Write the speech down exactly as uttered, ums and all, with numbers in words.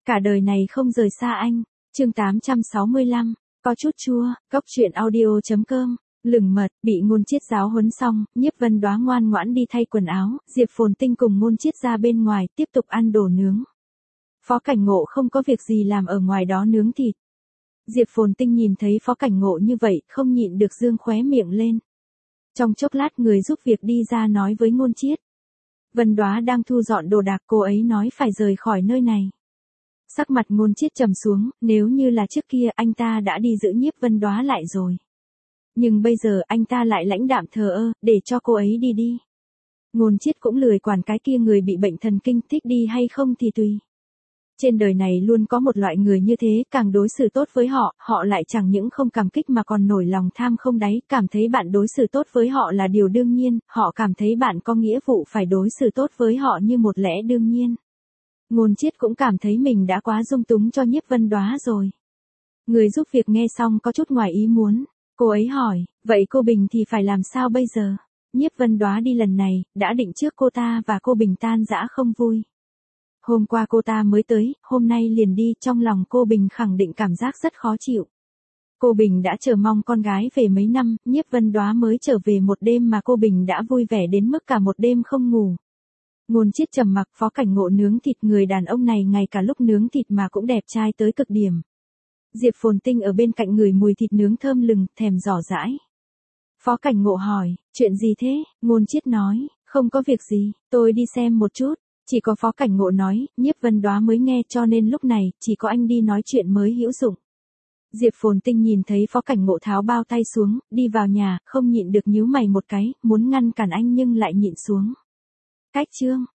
Cả đời này không rời xa anh. Chương tám trăm sáu mươi lăm, có chút chua, góc truyện audio chấm com. Lừng mật, bị Ngôn Chiết giáo huấn xong, Nhiếp Vân Đoá ngoan ngoãn đi thay quần áo, Diệp Phồn Tinh cùng Ngôn Chiết ra bên ngoài, tiếp tục ăn đồ nướng. Phó Cảnh Ngộ không có việc gì làm ở ngoài đó nướng thịt. Diệp Phồn Tinh nhìn thấy Phó Cảnh Ngộ như vậy, không nhịn được dương khóe miệng lên. Trong chốc lát người giúp việc đi ra nói với Ngôn Chiết. Vân Đoá đang thu dọn đồ đạc, cô ấy nói phải rời khỏi nơi này. Sắc mặt Ngôn Chiết trầm xuống, nếu như là trước kia anh ta đã đi giữ Nhiếp Vân Đoá lại rồi. Nhưng bây giờ anh ta lại lãnh đạm thờ ơ, để cho cô ấy đi đi. Ngôn Chiết cũng lười quản cái kia người bị bệnh thần kinh, thích đi hay không thì tùy. Trên đời này luôn có một loại người như thế, càng đối xử tốt với họ, họ lại chẳng những không cảm kích mà còn nổi lòng tham không đáy, cảm thấy bạn đối xử tốt với họ là điều đương nhiên, họ cảm thấy bạn có nghĩa vụ phải đối xử tốt với họ như một lẽ đương nhiên. Ngôn Chiết cũng cảm thấy mình đã quá dung túng cho Nhiếp Vân Đoá rồi. Người giúp việc nghe xong có chút ngoài ý muốn. Cô ấy hỏi, vậy cô Bình thì phải làm sao bây giờ? Nhiếp Vân Đoá đi lần này, đã định trước cô ta và cô Bình tan rã không vui. Hôm qua cô ta mới tới, hôm nay liền đi, trong lòng cô Bình khẳng định cảm giác rất khó chịu. Cô Bình đã chờ mong con gái về mấy năm, Nhiếp Vân Đoá mới trở về một đêm mà cô Bình đã vui vẻ đến mức cả một đêm không ngủ. Ngôn Chiết trầm mặc, Phó Cảnh Ngộ nướng thịt, người đàn ông này ngay cả lúc nướng thịt mà cũng đẹp trai tới cực điểm. Diệp Phồn Tinh ở bên cạnh ngửi mùi thịt nướng thơm lừng, thèm dò dãi. Phó Cảnh Ngộ hỏi, chuyện gì thế? Ngôn Chiết nói, không có việc gì, tôi đi xem một chút. Chỉ có Phó Cảnh Ngộ nói, Nhiếp Vân Đoá mới nghe cho nên lúc này, chỉ có anh đi nói chuyện mới hữu dụng. Diệp Phồn Tinh nhìn thấy Phó Cảnh Ngộ tháo bao tay xuống, đi vào nhà, không nhịn được nhíu mày một cái, muốn ngăn cản anh nhưng lại nhịn xuống. Cách chương.